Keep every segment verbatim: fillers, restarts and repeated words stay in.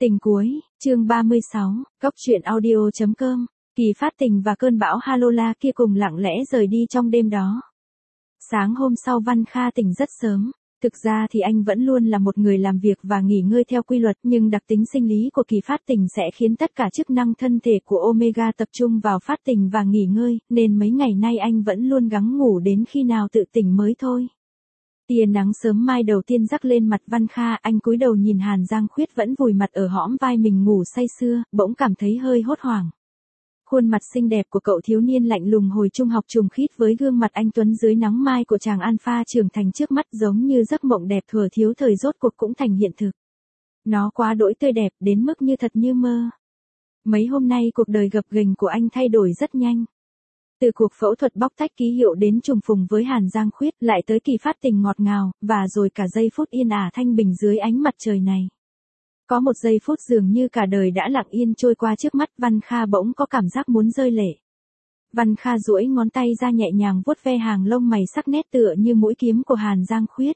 Tình cuối, chương ba mươi sáu, Cốc truyện audio chấm com. Kỳ Phát Tình và cơn bão Halola kia cùng lặng lẽ rời đi trong đêm đó. Sáng hôm sau Văn Kha tỉnh rất sớm. Thực ra thì anh vẫn luôn là một người làm việc và nghỉ ngơi theo quy luật, nhưng đặc tính sinh lý của Kỳ Phát Tình sẽ khiến tất cả chức năng thân thể của Omega tập trung vào phát tình và nghỉ ngơi, nên mấy ngày nay anh vẫn luôn gắng ngủ đến khi nào tự tỉnh mới thôi. Tia nắng sớm mai đầu tiên rắc lên mặt Văn Kha, anh cúi đầu nhìn Hàn Giang Khuyết vẫn vùi mặt ở hõm vai mình ngủ say sưa, bỗng cảm thấy hơi hốt hoảng. Khuôn mặt xinh đẹp của cậu thiếu niên lạnh lùng hồi trung học trùng khít với gương mặt anh tuấn dưới nắng mai của chàng alpha trưởng thành trước mắt, giống như giấc mộng đẹp thuở thiếu thời rốt cuộc cũng thành hiện thực. Nó quá đỗi tươi đẹp đến mức như thật như mơ. Mấy hôm nay cuộc đời gập ghềnh của anh thay đổi rất nhanh. Từ cuộc phẫu thuật bóc tách ký hiệu đến trùng phùng với Hàn Giang Khuyết, lại tới Kỳ Phát Tình ngọt ngào, và rồi cả giây phút yên ả thanh bình dưới ánh mặt trời này. Có một giây phút dường như cả đời đã lặng yên trôi qua trước mắt, Văn Kha bỗng có cảm giác muốn rơi lệ. Văn Kha duỗi ngón tay ra nhẹ nhàng vuốt ve hàng lông mày sắc nét tựa như mũi kiếm của Hàn Giang Khuyết.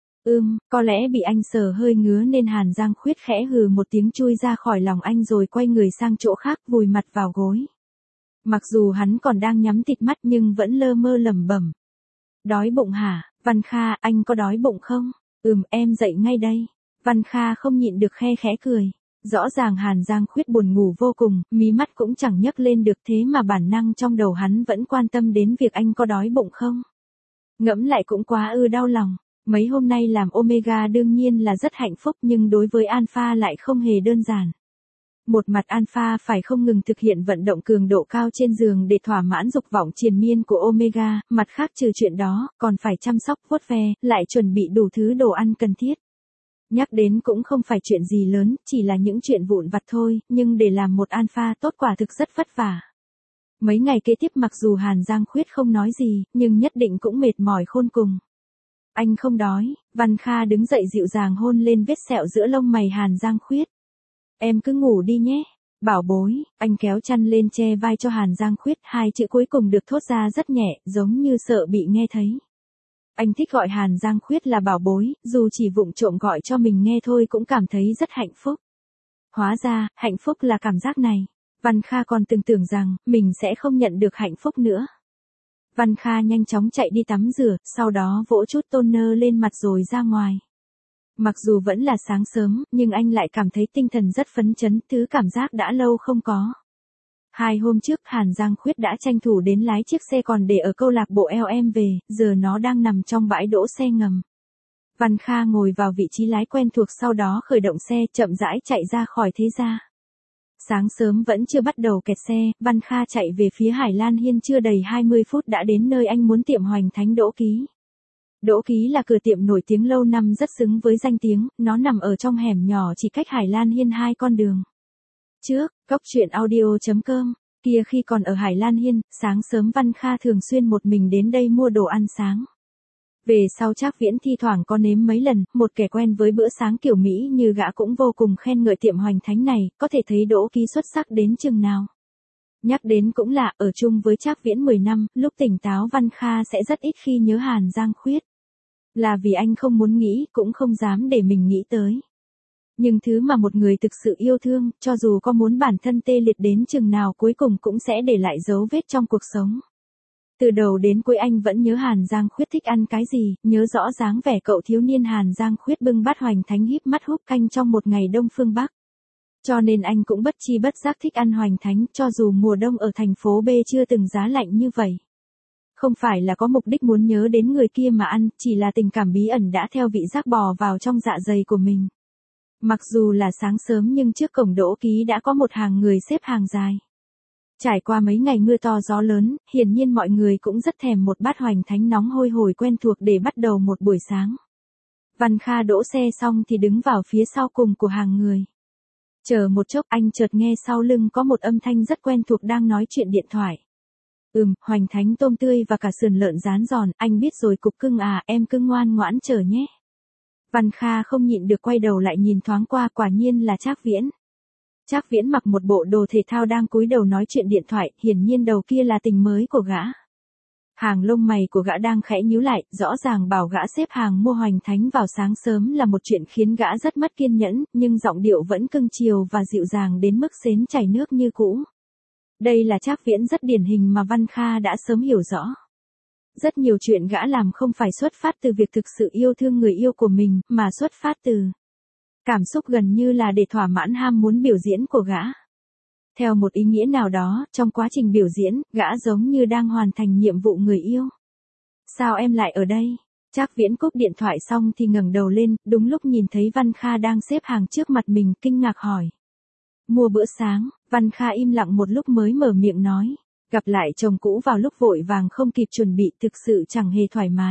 Ừm, có lẽ bị anh sờ hơi ngứa nên Hàn Giang Khuyết khẽ hừ một tiếng chui ra khỏi lòng anh rồi quay người sang chỗ khác, vùi mặt vào gối. Mặc dù hắn còn đang nhắm tịt mắt nhưng vẫn lơ mơ lẩm bẩm. Đói bụng hả, Văn Kha, anh có đói bụng không? Ừm, em dậy ngay đây. Văn Kha không nhịn được khe khẽ cười. Rõ ràng Hàn Giang Khuyết buồn ngủ vô cùng, mí mắt cũng chẳng nhấc lên được, thế mà bản năng trong đầu hắn vẫn quan tâm đến việc anh có đói bụng không. Ngẫm lại cũng quá ư đau lòng. Mấy hôm nay làm Omega đương nhiên là rất hạnh phúc, nhưng đối với Alpha lại không hề đơn giản. Một mặt Alpha phải không ngừng thực hiện vận động cường độ cao trên giường để thỏa mãn dục vọng triền miên của Omega, mặt khác trừ chuyện đó, còn phải chăm sóc vuốt ve, lại chuẩn bị đủ thứ đồ ăn cần thiết. Nhắc đến cũng không phải chuyện gì lớn, chỉ là những chuyện vụn vặt thôi, nhưng để làm một Alpha tốt quả thực rất vất vả. Mấy ngày kế tiếp mặc dù Hàn Giang Khuyết không nói gì, nhưng nhất định cũng mệt mỏi khôn cùng. Anh không đói, Văn Kha đứng dậy dịu dàng hôn lên vết sẹo giữa lông mày Hàn Giang Khuyết. Em cứ ngủ đi nhé, bảo bối, anh kéo chăn lên che vai cho Hàn Giang Khuyết, hai chữ cuối cùng được thốt ra rất nhẹ, giống như sợ bị nghe thấy. Anh thích gọi Hàn Giang Khuyết là bảo bối, dù chỉ vụng trộm gọi cho mình nghe thôi cũng cảm thấy rất hạnh phúc. Hóa ra, hạnh phúc là cảm giác này. Văn Kha còn từng tưởng rằng, mình sẽ không nhận được hạnh phúc nữa. Văn Kha nhanh chóng chạy đi tắm rửa, sau đó vỗ chút toner lên mặt rồi ra ngoài. Mặc dù vẫn là sáng sớm, nhưng anh lại cảm thấy tinh thần rất phấn chấn, thứ cảm giác đã lâu không có. Hai hôm trước Hàn Giang Khuyết đã tranh thủ đến lái chiếc xe còn để ở câu lạc bộ L M về, giờ nó đang nằm trong bãi đỗ xe ngầm. Văn Kha ngồi vào vị trí lái quen thuộc, sau đó khởi động xe chậm rãi chạy ra khỏi thế gia. Sáng sớm vẫn chưa bắt đầu kẹt xe, Văn Kha chạy về phía Hải Lan Hiên, chưa đầy hai mươi phút đã đến nơi anh muốn, tiệm Hoành Thánh Đỗ Ký. Đỗ Ký là cửa tiệm nổi tiếng lâu năm rất xứng với danh tiếng, nó nằm ở trong hẻm nhỏ chỉ cách Hải Lan Hiên hai con đường. Trước, Cốc truyện audio chấm com, kia khi còn ở Hải Lan Hiên, sáng sớm Văn Kha thường xuyên một mình đến đây mua đồ ăn sáng. Về sau Trác Viễn thi thoảng có nếm mấy lần, một kẻ quen với bữa sáng kiểu Mỹ như gã cũng vô cùng khen ngợi tiệm Hoành Thánh này, có thể thấy Đỗ Ký xuất sắc đến chừng nào. Nhắc đến cũng lạ, ở chung với Trác Viễn mười năm, lúc tỉnh táo Văn Kha sẽ rất ít khi nhớ Hàn Giang Khuyết. Là vì anh không muốn nghĩ, cũng không dám để mình nghĩ tới. Nhưng thứ mà một người thực sự yêu thương, cho dù có muốn bản thân tê liệt đến chừng nào cuối cùng cũng sẽ để lại dấu vết trong cuộc sống. Từ đầu đến cuối anh vẫn nhớ Hàn Giang Khuyết thích ăn cái gì, nhớ rõ dáng vẻ cậu thiếu niên Hàn Giang Khuyết bưng bát Hoành Thánh híp mắt húp canh trong một ngày đông phương Bắc. Cho nên anh cũng bất chi bất giác thích ăn Hoành Thánh, cho dù mùa đông ở thành phố B chưa từng giá lạnh như vậy. Không phải là có mục đích muốn nhớ đến người kia mà ăn, chỉ là tình cảm bí ẩn đã theo vị giác bò vào trong dạ dày của mình. Mặc dù là sáng sớm nhưng trước cổng Đỗ Ký đã có một hàng người xếp hàng dài. Trải qua mấy ngày mưa to gió lớn, hiển nhiên mọi người cũng rất thèm một bát Hoành Thánh nóng hôi hổi quen thuộc để bắt đầu một buổi sáng. Văn Kha đỗ xe xong thì đứng vào phía sau cùng của hàng người. Chờ một chốc anh chợt nghe sau lưng có một âm thanh rất quen thuộc đang nói chuyện điện thoại. Ừm, Hoành Thánh tôm tươi và cả sườn lợn rán giòn, anh biết rồi cục cưng à, em cứ ngoan ngoãn chờ nhé. Văn Kha không nhịn được quay đầu lại nhìn thoáng qua, quả nhiên là Trác Viễn. Trác Viễn mặc một bộ đồ thể thao đang cúi đầu nói chuyện điện thoại, hiển nhiên đầu kia là tình mới của gã. Hàng lông mày của gã đang khẽ nhíu lại, rõ ràng bảo gã xếp hàng mua hoành thánh vào sáng sớm là một chuyện khiến gã rất mất kiên nhẫn, nhưng giọng điệu vẫn cưng chiều và dịu dàng đến mức xến chảy nước như cũ. Đây là Trác Viễn rất điển hình mà Văn Kha đã sớm hiểu rõ. Rất nhiều chuyện gã làm không phải xuất phát từ việc thực sự yêu thương người yêu của mình, mà xuất phát từ cảm xúc gần như là để thỏa mãn ham muốn biểu diễn của gã. Theo một ý nghĩa nào đó, trong quá trình biểu diễn, gã giống như đang hoàn thành nhiệm vụ người yêu. Sao em lại ở đây? Trác Viễn cúp điện thoại xong thì ngẩng đầu lên, đúng lúc nhìn thấy Văn Kha đang xếp hàng trước mặt mình, kinh ngạc hỏi. Mua bữa sáng. Văn Kha im lặng một lúc mới mở miệng nói. Gặp lại chồng cũ vào lúc vội vàng không kịp chuẩn bị thực sự chẳng hề thoải mái.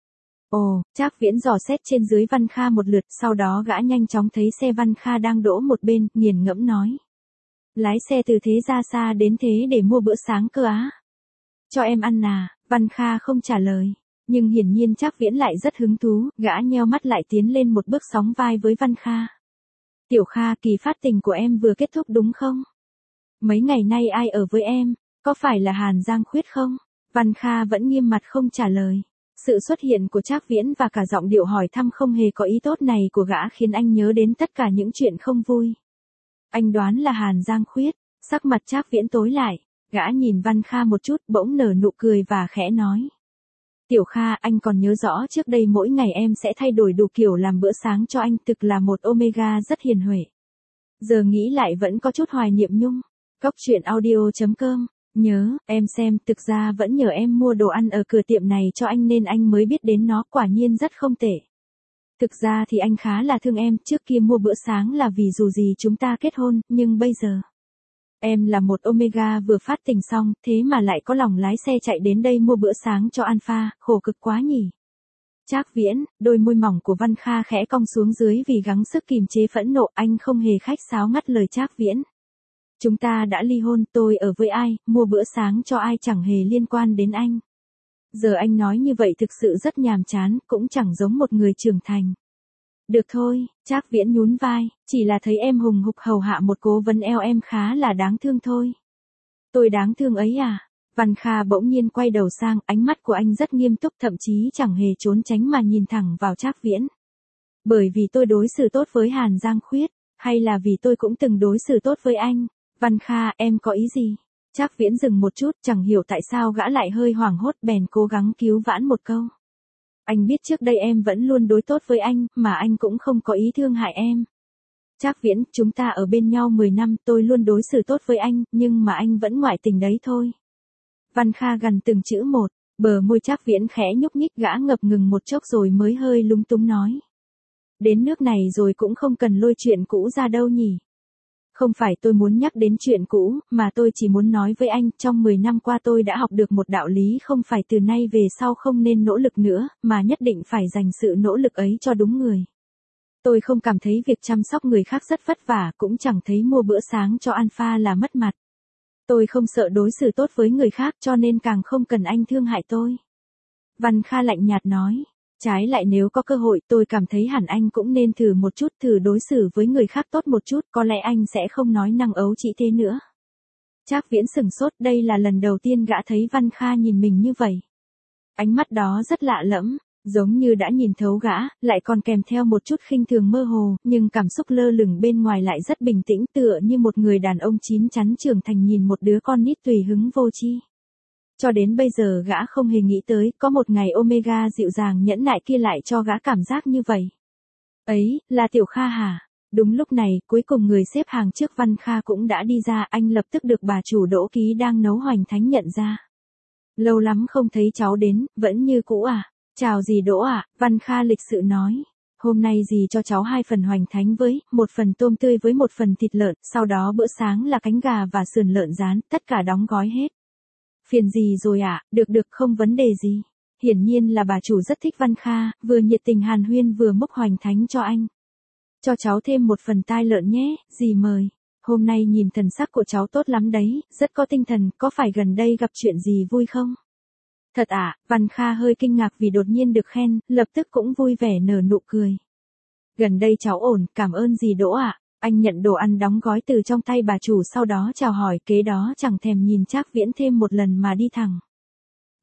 Ồ, Trác Viễn dò xét trên dưới Văn Kha một lượt, sau đó gã nhanh chóng thấy xe Văn Kha đang đỗ một bên, nghiền ngẫm nói. Lái xe từ thế ra xa đến thế để mua bữa sáng cơ á? Cho em ăn à? Văn Kha không trả lời. Nhưng hiển nhiên Trác Viễn lại rất hứng thú, gã nheo mắt lại tiến lên một bước sóng vai với Văn Kha. Tiểu Kha, kỳ phát tình của em vừa kết thúc đúng không? Mấy ngày nay ai ở với em? Có phải là Hàn Giang Khuyết không? Văn Kha vẫn nghiêm mặt không trả lời. Sự xuất hiện của Trác Viễn và cả giọng điệu hỏi thăm không hề có ý tốt này của gã khiến anh nhớ đến tất cả những chuyện không vui. Anh đoán là Hàn Giang Khuyết. Sắc mặt Trác Viễn tối lại. Gã nhìn Văn Kha một chút, bỗng nở nụ cười và khẽ nói. Tiểu Kha, anh còn nhớ rõ trước đây mỗi ngày em sẽ thay đổi đủ kiểu làm bữa sáng cho anh, thực là một Omega rất hiền huệ. Giờ nghĩ lại vẫn có chút hoài niệm nhung. Cốc truyện audio chấm com. Nhớ, em xem, thực ra vẫn nhờ em mua đồ ăn ở cửa tiệm này cho anh nên anh mới biết đến nó, quả nhiên rất không tệ. Thực ra thì anh khá là thương em, trước kia mua bữa sáng là vì dù gì chúng ta kết hôn, nhưng bây giờ. Em là một Omega vừa phát tình xong, thế mà lại có lòng lái xe chạy đến đây mua bữa sáng cho Alpha, khổ cực quá nhỉ. Trác Viễn, đôi môi mỏng của Văn Kha khẽ cong xuống dưới vì gắng sức kìm chế phẫn nộ, anh không hề khách sáo ngắt lời Trác Viễn. Chúng ta đã ly hôn, tôi ở với ai, mua bữa sáng cho ai chẳng hề liên quan đến anh. Giờ anh nói như vậy thực sự rất nhàm chán, cũng chẳng giống một người trưởng thành. Được thôi, Trác Viễn nhún vai, chỉ là thấy em hùng hục hầu hạ một cố vấn eo em khá là đáng thương thôi. Tôi đáng thương ấy à? Văn Kha bỗng nhiên quay đầu sang, ánh mắt của anh rất nghiêm túc, thậm chí chẳng hề trốn tránh mà nhìn thẳng vào Trác Viễn. Bởi vì tôi đối xử tốt với Hàn Giang Khuyết, hay là vì tôi cũng từng đối xử tốt với anh? Văn Kha, em có ý gì? Trác Viễn dừng một chút, chẳng hiểu tại sao gã lại hơi hoảng hốt, bèn cố gắng cứu vãn một câu. Anh biết trước đây em vẫn luôn đối tốt với anh, mà anh cũng không có ý thương hại em. Trác Viễn, chúng ta ở bên nhau mười năm, tôi luôn đối xử tốt với anh, nhưng mà anh vẫn ngoại tình đấy thôi. Văn Kha gần từng chữ một, bờ môi Trác Viễn khẽ nhúc nhích, gã ngập ngừng một chốc rồi mới hơi lúng túng nói. Đến nước này rồi cũng không cần lôi chuyện cũ ra đâu nhỉ. Không phải tôi muốn nhắc đến chuyện cũ, mà tôi chỉ muốn nói với anh, trong mười năm qua tôi đã học được một đạo lý, không phải từ nay về sau không nên nỗ lực nữa, mà nhất định phải dành sự nỗ lực ấy cho đúng người. Tôi không cảm thấy việc chăm sóc người khác rất vất vả, cũng chẳng thấy mua bữa sáng cho Alpha là mất mặt. Tôi không sợ đối xử tốt với người khác cho nên càng không cần anh thương hại tôi. Văn Kha lạnh nhạt nói. Trái lại nếu có cơ hội tôi cảm thấy hẳn anh cũng nên thử một chút, thử đối xử với người khác tốt một chút, có lẽ anh sẽ không nói năng ấu trĩ thế nữa. Trác Viễn sừng sốt, đây là lần đầu tiên gã thấy Văn Kha nhìn mình như vậy. Ánh mắt đó rất lạ lẫm, giống như đã nhìn thấu gã, lại còn kèm theo một chút khinh thường mơ hồ, nhưng cảm xúc lơ lửng bên ngoài lại rất bình tĩnh, tựa như một người đàn ông chín chắn trưởng thành nhìn một đứa con nít tùy hứng vô tri. Cho đến bây giờ gã không hề nghĩ tới, có một ngày Omega dịu dàng nhẫn nại kia lại cho gã cảm giác như vậy. Ấy, là Tiểu Kha hả? Đúng lúc này, cuối cùng người xếp hàng trước Văn Kha cũng đã đi ra, anh lập tức được bà chủ Đỗ Ký đang nấu hoành thánh nhận ra. Lâu lắm không thấy cháu đến, vẫn như cũ à? Chào dì Đỗ ạ, à? Văn Kha lịch sự nói. Hôm nay dì cho cháu hai phần hoành thánh với, một phần tôm tươi với một phần thịt lợn, sau đó bữa sáng là cánh gà và sườn lợn rán, tất cả đóng gói hết. Phiền gì rồi ạ, à? Được được không vấn đề gì. Hiển nhiên là bà chủ rất thích Văn Kha, vừa nhiệt tình hàn huyên vừa múc hoành thánh cho anh. Cho cháu thêm một phần tai lợn nhé, dì mời. Hôm nay nhìn thần sắc của cháu tốt lắm đấy, rất có tinh thần, có phải gần đây gặp chuyện gì vui không? Thật ạ, à? Văn Kha hơi kinh ngạc vì đột nhiên được khen, lập tức cũng vui vẻ nở nụ cười. Gần đây cháu ổn, cảm ơn dì Đỗ ạ. À? Anh nhận đồ ăn đóng gói từ trong tay bà chủ sau đó chào hỏi, kế đó chẳng thèm nhìn Trác Viễn thêm một lần mà đi thẳng